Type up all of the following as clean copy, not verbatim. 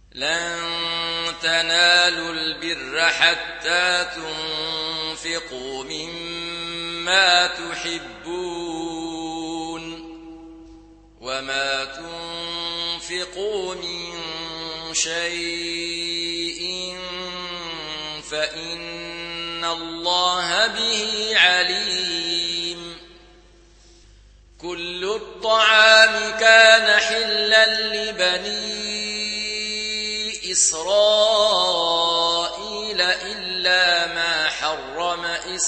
لن تنالوا البر حتى تنفقوا مما تحبون وما تنفقوا من شيء فإن الله به عليم. كل الطعام كان حلا لبني إسرائيل إلا ما حرم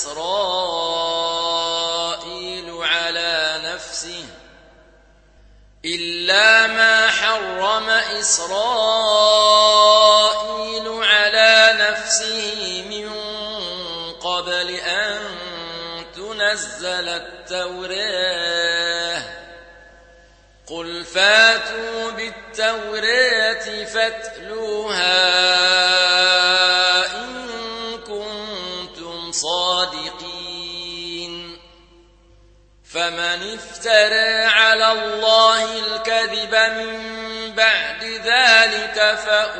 إسرائيل على نفسه من قبل أن تنزل التوراة. قل فاتوا بالتوراة فاتلوها إن كنتم صادقين. فمن افترى على الله الكذب من بعد ذلك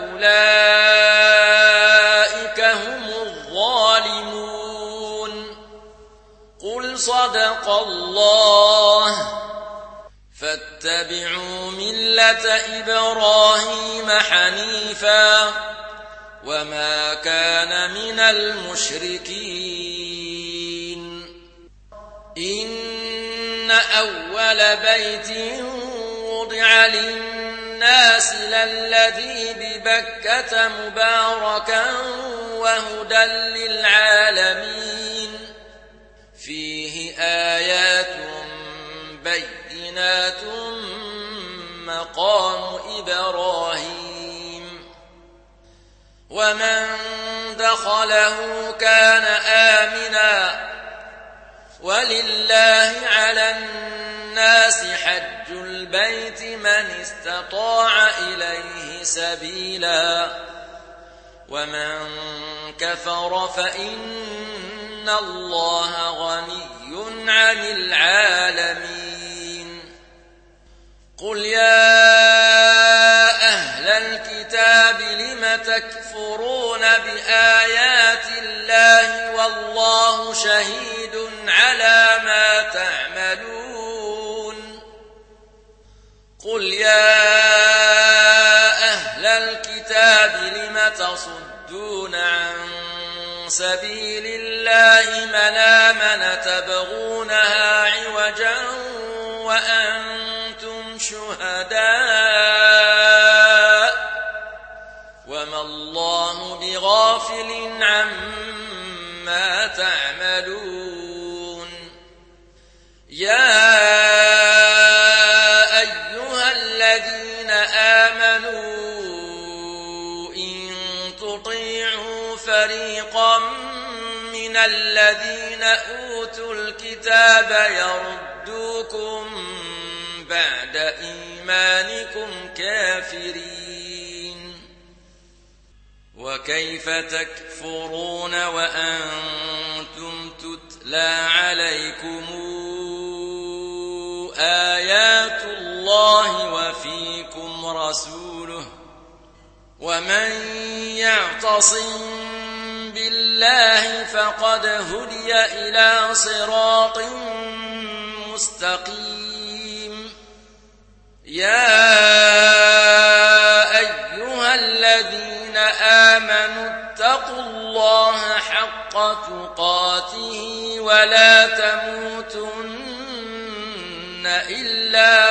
فأولئك هم الظالمون. قل صدق الله. فاتبعوا ملة إبراهيم حنيفا وما كان من المشركين. إن أول بيت وضع للناس للذي ببكة مباركا وهدى للعالمين فيه آيات بينات مقام إبراهيم ومن دخله كان آمنا ولله على الناس حج البيت من استطاع إليه سبيلا ومن كفر فإن الله غني عن العالمين. قل يا أهل الكتاب لم تكفرون بآيات الله والله شهيد على ما تعملون. قل يا أهل الكتاب لم تصدون عن سبيل الله من آمن تبغونها عوجا وأنتم شهداء وما الله بغافل عما تعملون. يا أيها الذين آمنوا إن تطيعوا فريقا من الذين أوتوا الكتاب يردوكم بعد إيمانكم كافرين. وكيف تكفرون وأنتم تتلى عليكم آيات الله وفيكم رسوله ومن يعتصم بالله فقد هدي إلى صراط مستقيم. يا أيها الذين آمنوا اتقوا الله حق تقاته ولا تموتن إلا